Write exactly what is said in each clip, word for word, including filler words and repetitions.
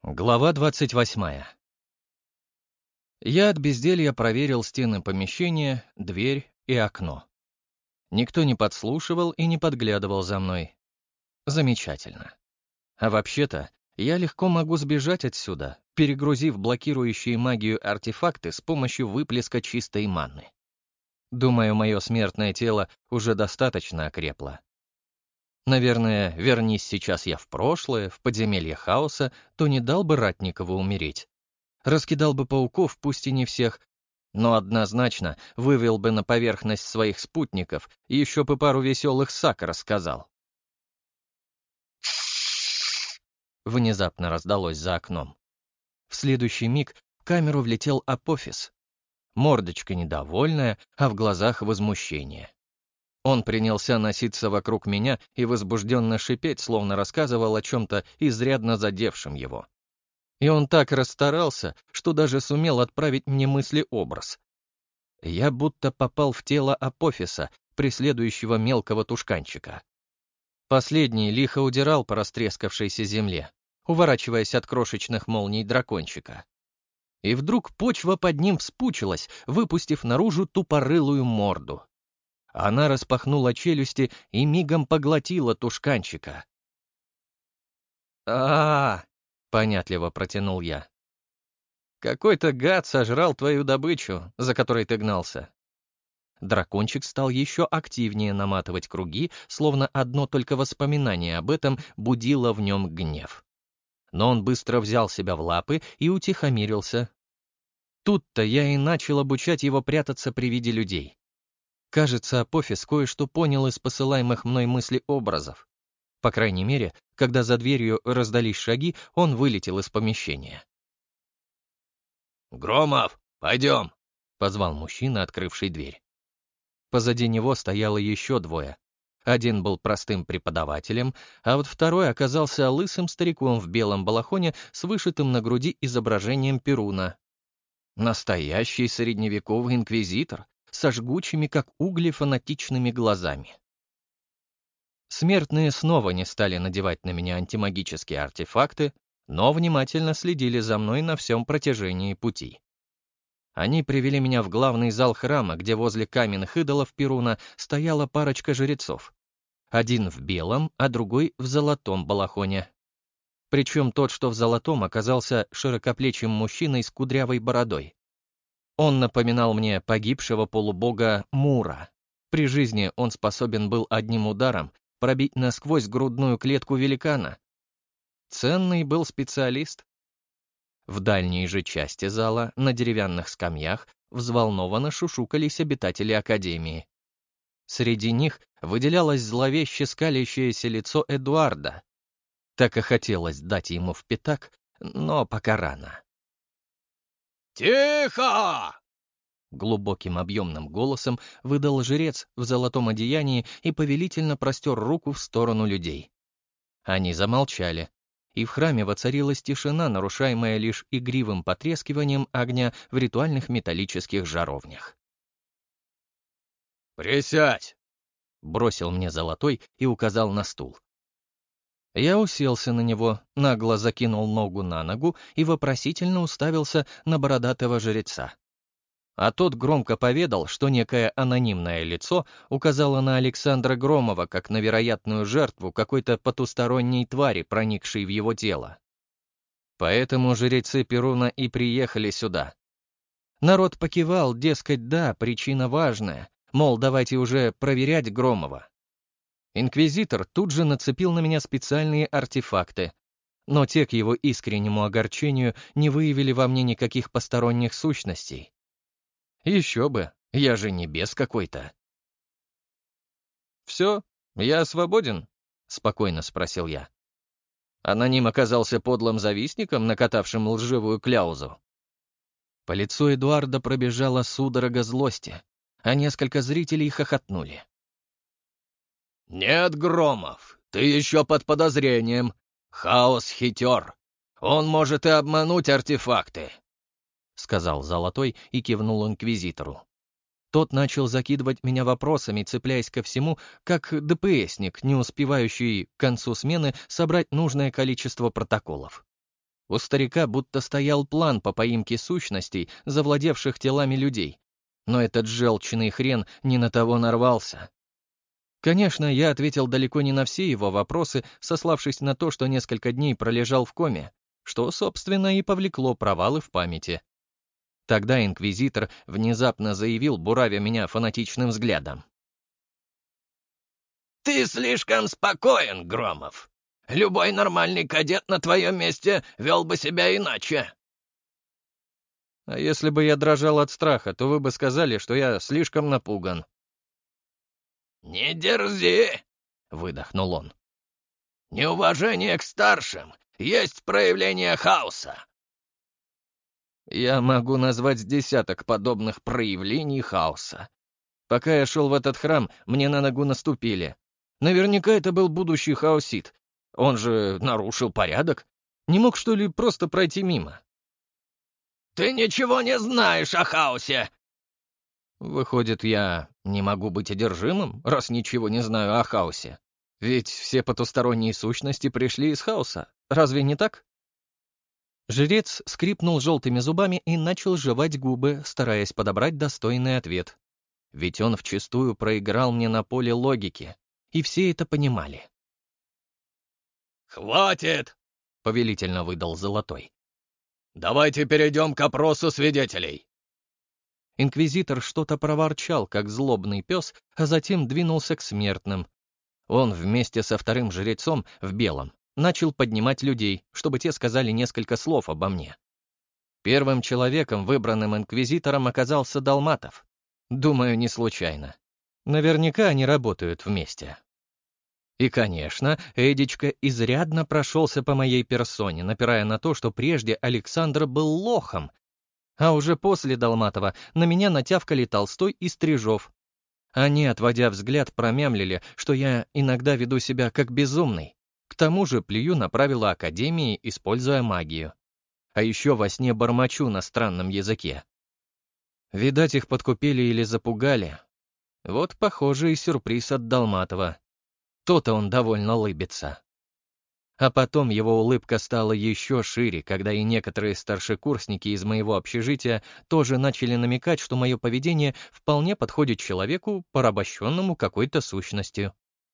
Глава двадцать восьмая. Я от безделья проверил стены помещения, дверь и окно. Никто не подслушивал и не подглядывал за мной. Замечательно. А вообще-то, я легко могу сбежать отсюда, перегрузив блокирующие магию артефакты с помощью выплеска чистой манны. Думаю, мое смертное тело уже достаточно окрепло. Наверное, вернись сейчас я в прошлое, в подземелье хаоса, то не дал бы Ратникову умереть. Раскидал бы пауков, пусть и не всех, но однозначно вывел бы на поверхность своих спутников и еще бы пару веселых саг рассказал. Внезапно раздалось за окном. В следующий миг в камеру влетел Апофис. Мордочка недовольная, а в глазах возмущение. Он принялся носиться вокруг меня и возбужденно шипеть, словно рассказывал о чем-то изрядно задевшем его. И он так расстарался, что даже сумел отправить мне мыслеобраз. Я будто попал в тело Апофиса, преследующего мелкого тушканчика. Последний лихо удирал по растрескавшейся земле, уворачиваясь от крошечных молний дракончика. И вдруг почва под ним вспучилась, выпустив наружу тупорылую морду. Она распахнула челюсти и мигом поглотила тушканчика. а, -а, -а понятливо протянул я. «Какой-то гад сожрал твою добычу, за которой ты гнался». Дракончик стал еще активнее наматывать круги, словно одно только воспоминание об этом будило в нем гнев. Но он быстро взял себя в лапы и утихомирился. Тут-то я и начал обучать его прятаться при виде людей. Кажется, Апофис кое-что понял из посылаемых мной мыслеобразов. По крайней мере, когда за дверью раздались шаги, он вылетел из помещения. «Громов, пойдем!» — позвал мужчина, открывший дверь. Позади него стояло еще двое. Один был простым преподавателем, а вот второй оказался лысым стариком в белом балахоне с вышитым на груди изображением Перуна. Настоящий средневековый инквизитор со жгучими, как угли, фанатичными глазами. Смертные снова не стали надевать на меня антимагические артефакты, но внимательно следили за мной на всем протяжении пути. Они привели меня в главный зал храма, где возле каменных идолов Перуна стояла парочка жрецов. Один в белом, а другой в золотом балахоне. Причем тот, что в золотом, оказался широкоплечим мужчиной с кудрявой бородой. Он напоминал мне погибшего полубога Мура. При жизни он способен был одним ударом пробить насквозь грудную клетку великана. Ценный был специалист. В дальней же части зала, на деревянных скамьях, взволнованно шушукались обитатели Академии. Среди них выделялось зловеще скалящееся лицо Эдуарда. Так и хотелось дать ему в пятак, но пока рано. «Тихо!» Глубоким объемным голосом выдал жрец в золотом одеянии и повелительно простер руку в сторону людей. Они замолчали, и в храме воцарилась тишина, нарушаемая лишь игривым потрескиванием огня в ритуальных металлических жаровнях. «Присядь!» — бросил мне золотой и указал на стул. Я уселся на него, нагло закинул ногу на ногу и вопросительно уставился на бородатого жреца. А тот громко поведал, что некое анонимное лицо указало на Александра Громова как на вероятную жертву какой-то потусторонней твари, проникшей в его тело. Поэтому жрецы Перуна и приехали сюда. Народ покивал, дескать, да, причина важная, мол, давайте уже проверять Громова. Инквизитор тут же нацепил на меня специальные артефакты, но те, к его искреннему огорчению, не выявили во мне никаких посторонних сущностей. Еще бы, я же не бес какой-то. «Все, я свободен?» — спокойно спросил я. Аноним оказался подлым завистником, накатавшим лживую кляузу. По лицу Эдуарда пробежала судорога злости, а несколько зрителей хохотнули. «Нет, Громов, ты еще под подозрением. Хаос хитер. Он может и обмануть артефакты», — сказал Золотой и кивнул инквизитору. Тот начал закидывать меня вопросами, цепляясь ко всему, как ДПСник, не успевающий к концу смены собрать нужное количество протоколов. У старика будто стоял план по поимке сущностей, завладевших телами людей. Но этот желчный хрен не на того нарвался. Конечно, я ответил далеко не на все его вопросы, сославшись на то, что несколько дней пролежал в коме, что, собственно, и повлекло провалы в памяти. Тогда инквизитор внезапно заявил, буравя меня фанатичным взглядом. «Ты слишком спокоен, Громов. Любой нормальный кадет на твоем месте вел бы себя иначе». А если бы я дрожал от страха, то вы бы сказали, что я слишком напуган. «Не дерзи!» — выдохнул он. «Неуважение к старшим есть проявление хаоса». Я могу назвать с десяток подобных проявлений хаоса. Пока я шел в этот храм, мне на ногу наступили. Наверняка это был будущий хаосит. Он же нарушил порядок. Не мог, что ли, просто пройти мимо? «Ты ничего не знаешь о хаосе!» Выходит, я не могу быть одержимым, раз ничего не знаю о хаосе. Ведь все потусторонние сущности пришли из хаоса. Разве не так? Жрец скрипнул желтыми зубами и начал жевать губы, стараясь подобрать достойный ответ. Ведь он вчистую проиграл мне на поле логики, и все это понимали. «Хватит!» — повелительно выдал Золотой. «Давайте перейдем к опросу свидетелей». Инквизитор что-то проворчал, как злобный пес, а затем двинулся к смертным. Он вместе со вторым жрецом в белом начал поднимать людей, чтобы те сказали несколько слов обо мне. Первым человеком, выбранным инквизитором, оказался Долматов. Думаю, не случайно. Наверняка они работают вместе. И, конечно, Эдичка изрядно прошелся по моей персоне, напирая на то, что прежде Александр был лохом, а уже после Долматова на меня натявкали Толстой и Стрижов. Они, отводя взгляд, промямлили, что я иногда веду себя как безумный. К тому же плюю на правила Академии, используя магию. А еще во сне бормочу на странном языке. Видать, их подкупили или запугали. Вот, похоже, и сюрприз от Долматова. То-то он довольно улыбится. А потом его улыбка стала еще шире, когда и некоторые старшекурсники из моего общежития тоже начали намекать, что мое поведение вполне подходит человеку, порабощенному какой-то сущностью.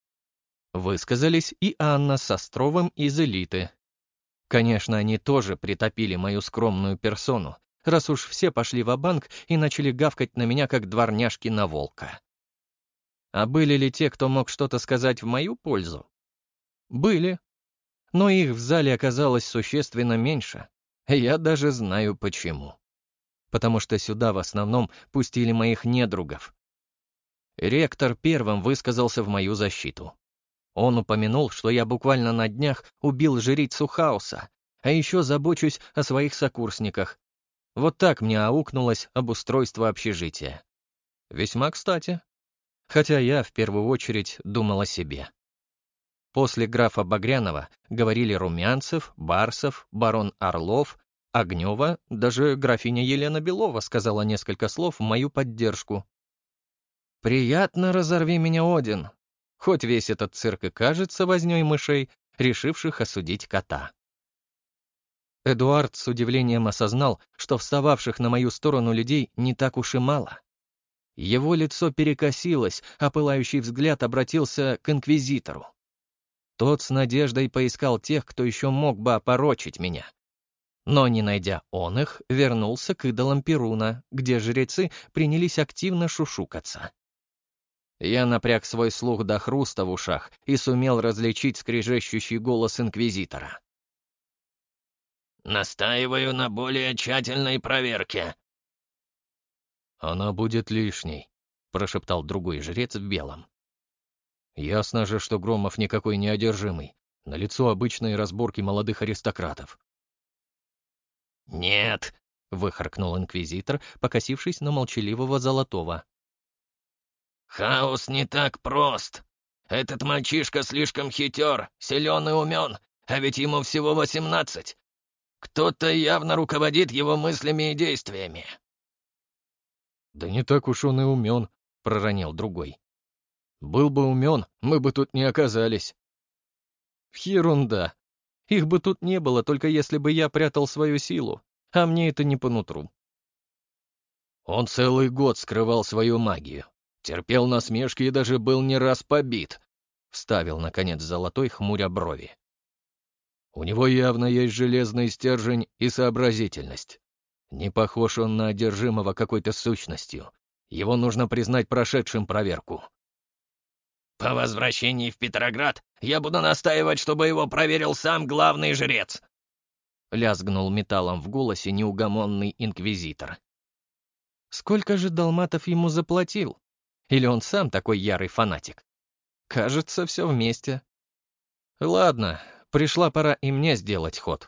Высказались и Анна с Островым из элиты. Конечно, они тоже притопили мою скромную персону, раз уж все пошли ва-банк и начали гавкать на меня, как дворняжки на волка. А были ли те, кто мог что-то сказать в мою пользу? Были. Но их в зале оказалось существенно меньше. Я даже знаю почему. Потому что сюда в основном пустили моих недругов. Ректор первым высказался в мою защиту. Он упомянул, что я буквально на днях убил жрицу хаоса, а еще забочусь о своих сокурсниках. Вот так мне аукнулось обустройство общежития. Весьма кстати. Хотя я в первую очередь думал о себе. После графа Багрянова говорили Румянцев, Барсов, барон Орлов, Огнева, даже графиня Елена Белова сказала несколько слов в мою поддержку. «Приятно, разорви меня, Один», хоть весь этот цирк и кажется вознёй мышей, решивших осудить кота. Эдуард с удивлением осознал, что встававших на мою сторону людей не так уж и мало. Его лицо перекосилось, а пылающий взгляд обратился к инквизитору. Тот с надеждой поискал тех, кто еще мог бы опорочить меня. Но, не найдя он их, вернулся к идолам Перуна, где жрецы принялись активно шушукаться. Я напряг свой слух до хруста в ушах и сумел различить скрежещущий голос инквизитора. «Настаиваю на более тщательной проверке». «Она будет лишней», — прошептал другой жрец в белом. «Ясно же, что Громов никакой не одержимый. Налицо обычные разборки молодых аристократов». «Нет», — выхаркнул инквизитор, покосившись на молчаливого Золотого. «Хаос не так прост. Этот мальчишка слишком хитер, силен и умен, а ведь ему всего восемнадцать. Кто-то явно руководит его мыслями и действиями». «Да не так уж он и умен», — проронил другой. «Был бы умен, мы бы тут не оказались». «Ерунда. Их бы тут не было, только если бы я прятал свою силу, а мне это не по нутру. Он целый год скрывал свою магию, терпел насмешки и даже был не раз побит, — вставил, наконец, Золотой, хмуря брови. У него явно есть железный стержень и сообразительность. Не похож он на одержимого какой-то сущностью. Его нужно признать прошедшим проверку. По возвращении в Петроград я буду настаивать, чтобы его проверил сам главный жрец. Лязгнул металлом в голосе неугомонный инквизитор. Сколько же Долматов ему заплатил? Или он сам такой ярый фанатик? Кажется, все вместе. Ладно, пришла пора и мне сделать ход.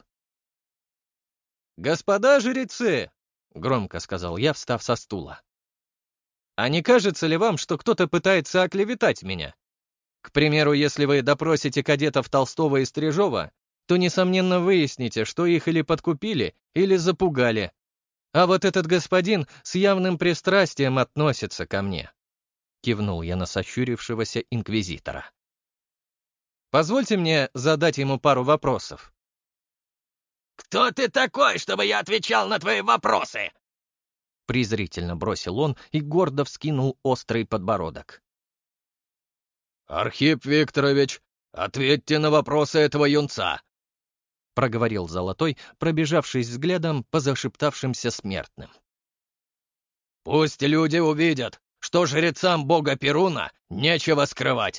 «Господа жрецы!» — громко сказал я, встав со стула. «А не кажется ли вам, что кто-то пытается оклеветать меня? К примеру, если вы допросите кадетов Толстого и Стрижова, то, несомненно, выясните, что их или подкупили, или запугали. А вот этот господин с явным пристрастием относится ко мне», — кивнул я на сощурившегося инквизитора. «Позвольте мне задать ему пару вопросов». «Кто ты такой, чтобы я отвечал на твои вопросы?» Презрительно бросил он и гордо вскинул острый подбородок. «Архип Викторович, ответьте на вопросы этого юнца», — проговорил Золотой, пробежавшись взглядом по зашептавшимся смертным. «Пусть люди увидят, что жрецам бога Перуна нечего скрывать».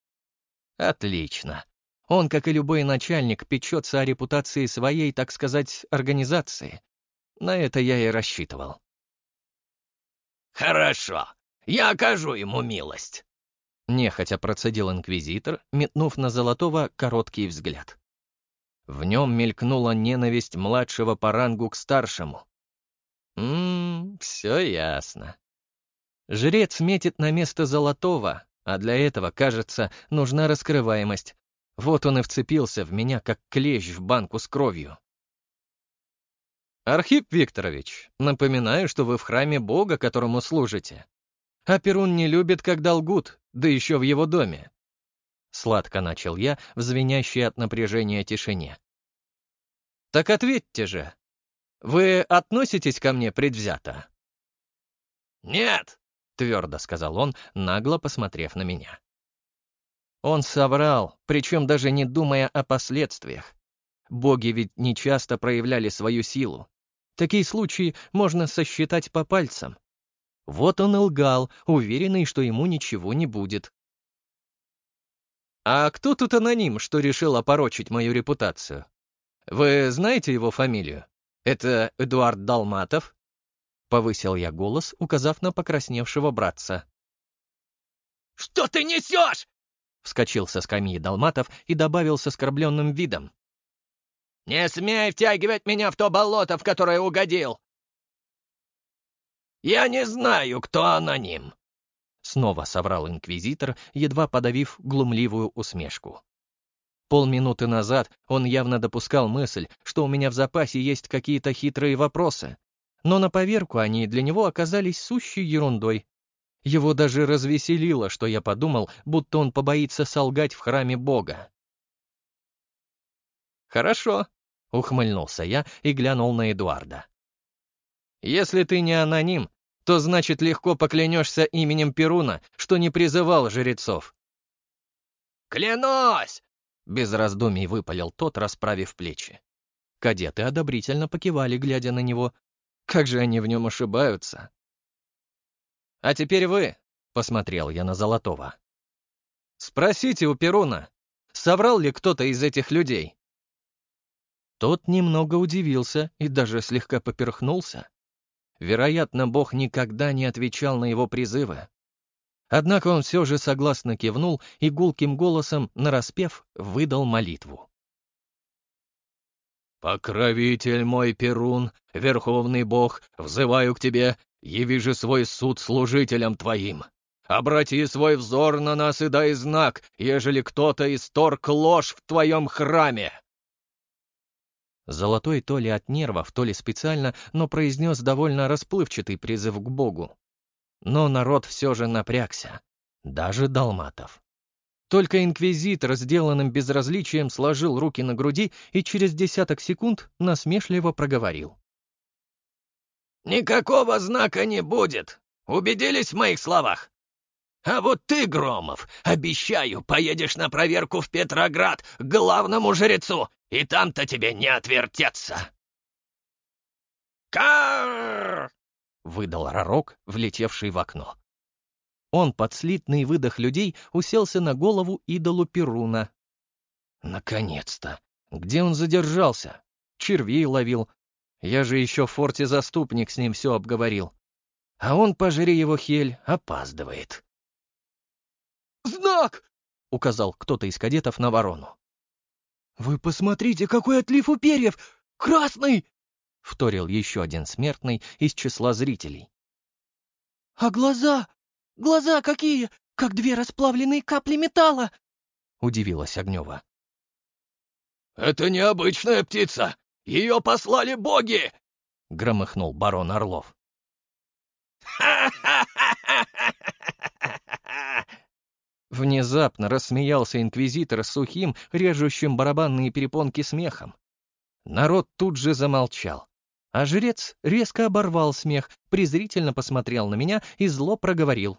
Отлично. Он, как и любой начальник, печется о репутации своей, так сказать, организации. На это я и рассчитывал. «Хорошо, я окажу ему милость», — нехотя процедил инквизитор, метнув на Золотого короткий взгляд. В нем мелькнула ненависть младшего по рангу к старшему. Ммм, все ясно. Жрец метит на место Золотого, а для этого, кажется, нужна раскрываемость. Вот он и вцепился в меня, как клещ в банку с кровью. «Архип Викторович, напоминаю, что вы в храме Бога, которому служите. А Перун не любит, когда лгут, да еще в его доме». Сладко начал я в звенящей от напряжения тишине. «Так ответьте же, вы относитесь ко мне предвзято?» «Нет», — твердо сказал он, нагло посмотрев на меня. Он соврал, причем даже не думая о последствиях. Боги ведь нечасто проявляли свою силу. Такие случаи можно сосчитать по пальцам. Вот он и лгал, уверенный, что ему ничего не будет. «А кто тут аноним, что решил опорочить мою репутацию? Вы знаете его фамилию? Это Эдуард Долматов?» Повысил я голос, указав на покрасневшего братца. «Что ты несешь?» Вскочил со скамьи Долматов и добавил с оскорбленным видом. «Не смей втягивать меня в то болото, в которое угодил!» «Я не знаю, кто аноним!» Снова соврал инквизитор, едва подавив глумливую усмешку. Полминуты назад он явно допускал мысль, что у меня в запасе есть какие-то хитрые вопросы, но на поверку они для него оказались сущей ерундой. Его даже развеселило, что я подумал, будто он побоится солгать в храме Бога. «Хорошо», — ухмыльнулся я и глянул на Эдуарда. «Если ты не аноним, то значит легко поклянешься именем Перуна, что не призывал жрецов». «Клянусь!» — без раздумий выпалил тот, расправив плечи. Кадеты одобрительно покивали, глядя на него. Как же они в нем ошибаются. «А теперь вы», — посмотрел я на Золотого. «Спросите у Перуна, соврал ли кто-то из этих людей?» Тот немного удивился и даже слегка поперхнулся. Вероятно, Бог никогда не отвечал на его призывы. Однако он все же согласно кивнул и гулким голосом, нараспев, выдал молитву. «Покровитель мой Перун, верховный бог, взываю к тебе, яви же свой суд служителям твоим. Обрати свой взор на нас и дай знак, ежели кто-то исторг ложь в твоем храме». Золотой то ли от нервов, то ли специально, но произнес довольно расплывчатый призыв к Богу. Но народ все же напрягся, даже Долматов. Только инквизитор, сделанным безразличием, сложил руки на груди и через десяток секунд насмешливо проговорил. «Никакого знака не будет. Убедились в моих словах? А вот ты, Громов, обещаю, поедешь на проверку в Петроград к главному жрецу, и там-то тебе не отвертеться!» «Карр!» — выдал Ророк, влетевший в окно. Он под слитный выдох людей уселся на голову идолу Перуна. Наконец-то! Где он задержался? Червей ловил. Я же еще в форте Заступник с ним все обговорил. А он, пожри его хель, опаздывает. «Знак!» — указал кто-то из кадетов на ворону. «Вы посмотрите, какой отлив у перьев! Красный!» — вторил еще один смертный из числа зрителей. «А глаза? Глаза какие! Как две расплавленные капли металла!» — удивилась Огнева. «Это необычная птица! Ее послали боги!» — громыхнул барон Орлов. Внезапно рассмеялся инквизитор с сухим, режущим барабанные перепонки смехом. Народ тут же замолчал, а жрец резко оборвал смех, презрительно посмотрел на меня и зло проговорил.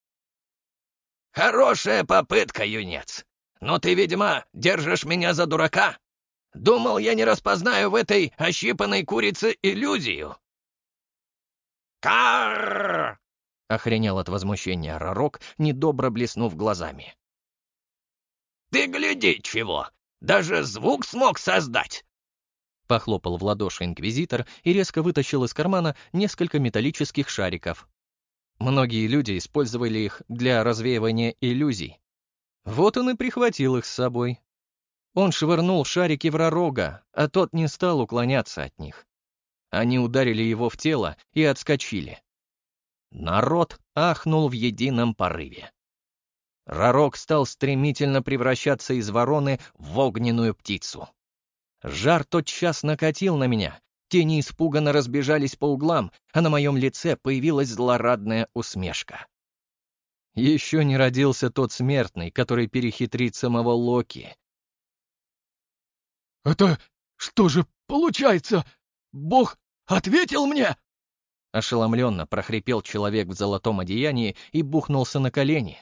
«Хорошая попытка, юнец. Но ты, видимо, держишь меня за дурака. Думал, я не распознаю в этой ощипанной курице иллюзию». «Карр!» — охренел от возмущения Ророк, недобро блеснув глазами. «Ты гляди чего! Даже звук смог создать!» Похлопал в ладоши инквизитор и резко вытащил из кармана несколько металлических шариков. Многие люди использовали их для развеивания иллюзий. Вот он и прихватил их с собой. Он швырнул шарики в Ророга, а тот не стал уклоняться от них. Они ударили его в тело и отскочили. Народ ахнул в едином порыве. Ророг стал стремительно превращаться из вороны в огненную птицу. Жар тотчас накатил на меня, тени испуганно разбежались по углам, а на моем лице появилась злорадная усмешка. Еще не родился тот смертный, который перехитрит самого Локи. «Это что же получается? Бог ответил мне?» Ошеломленно прохрипел человек в золотом одеянии и бухнулся на колени.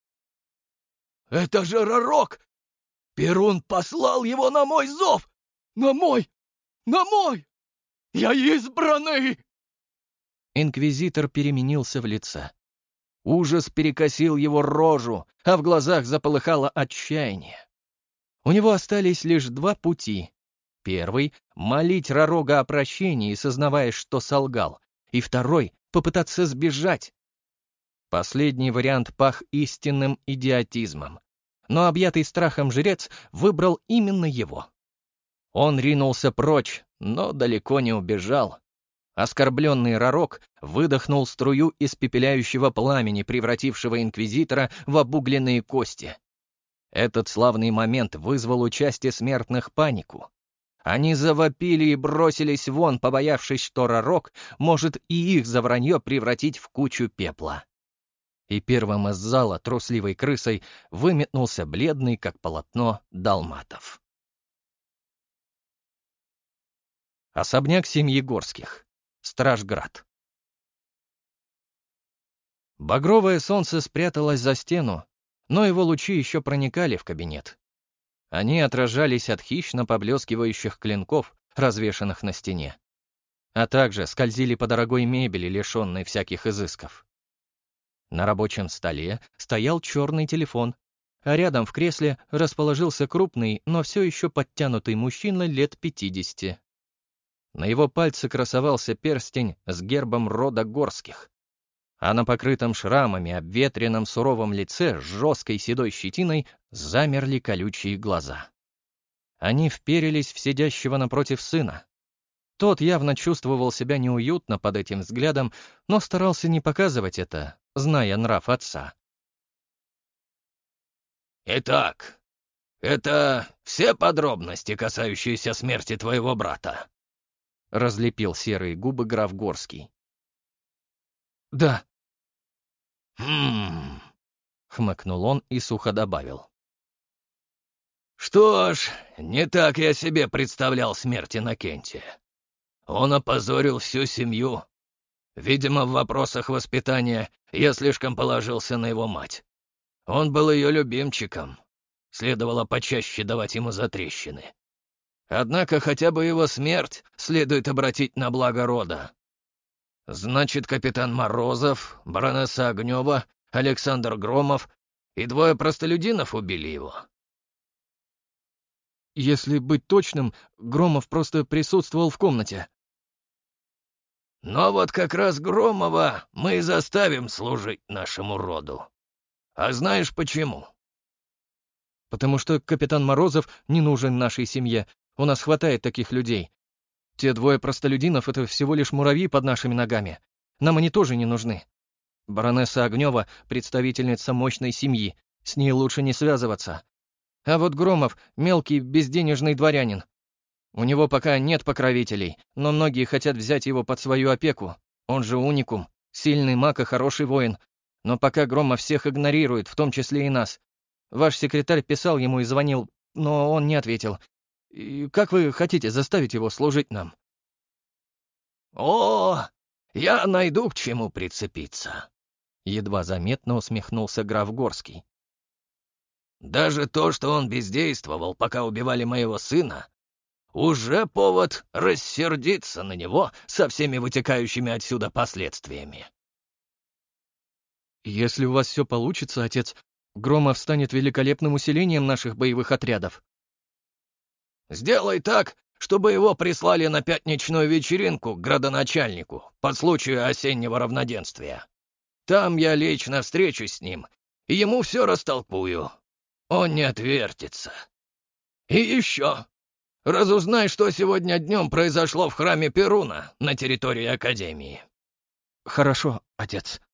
«Это же Ророк! Перун послал его на мой зов! На мой! На мой! Я избранный!» Инквизитор переменился в лице. Ужас перекосил его рожу, а в глазах заполыхало отчаяние. У него остались лишь два пути. Первый — молить Ророга о прощении, сознавая, что солгал, и второй — попытаться сбежать. Последний вариант пах истинным идиотизмом, но объятый страхом жрец выбрал именно его. Он ринулся прочь, но далеко не убежал. Оскорбленный Ророг выдохнул струю испепеляющего пламени, превратившего инквизитора в обугленные кости. Этот славный момент вызвал у части смертных панику. Они завопили и бросились вон, побоявшись, что Ророг может и их за вранье превратить в кучу пепла. И первым из зала трусливой крысой выметнулся бледный, как полотно, Далматов. Особняк семьи Горских. Стражград. Багровое солнце спряталось за стену, но его лучи еще проникали в кабинет. Они отражались от хищно поблескивающих клинков, развешанных на стене, а также скользили по дорогой мебели, лишенной всяких изысков. На рабочем столе стоял черный телефон, а рядом в кресле расположился крупный, но все еще подтянутый мужчина лет пятидесяти. На его пальце красовался перстень с гербом рода Горских, а на покрытом шрамами обветренном суровом лице с жесткой седой щетиной замерли колючие глаза. Они вперились в сидящего напротив сына. Тот явно чувствовал себя неуютно под этим взглядом, но старался не показывать это, зная нрав отца. «Итак, это все подробности, касающиеся смерти твоего брата?» — разлепил серые губы граф Горский. «Да». «Хм...» — хмыкнул он и сухо добавил. Что ж, не так я себе представлял смерть Иннокентия. Он опозорил всю семью. Видимо, в вопросах воспитания я слишком положился на его мать. Он был ее любимчиком. Следовало почаще давать ему затрещины. Однако хотя бы его смерть следует обратить на благо рода. Значит, капитан Морозов, баронесса Огнева, Александр Громов и двое простолюдинов убили его. Если быть точным, Громов просто присутствовал в комнате. Но вот как раз Громова мы и заставим служить нашему роду. А знаешь почему? Потому что капитан Морозов не нужен нашей семье. У нас хватает таких людей. Те двое простолюдинов — это всего лишь муравьи под нашими ногами. Нам они тоже не нужны. Баронесса Огнева — представительница мощной семьи. С ней лучше не связываться. А вот Громов — мелкий безденежный дворянин. У него пока нет покровителей, но многие хотят взять его под свою опеку. Он же уникум, сильный маг и хороший воин. Но пока Громов всех игнорирует, в том числе и нас. Ваш секретарь писал ему и звонил, но он не ответил. И как вы хотите заставить его служить нам? О, я найду к чему прицепиться. Едва заметно усмехнулся граф Горский. Даже то, что он бездействовал, пока убивали моего сына, уже повод рассердиться на него со всеми вытекающими отсюда последствиями. Если у вас все получится, отец, Громов станет великолепным усилением наших боевых отрядов. Сделай так, чтобы его прислали на пятничную вечеринку к градоначальнику по случаю осеннего равноденствия. Там я лично встречусь с ним, и ему все растолкую. Он не отвертится. И еще. Разузнай, что сегодня днем произошло в храме Перуна на территории Академии. Хорошо, отец.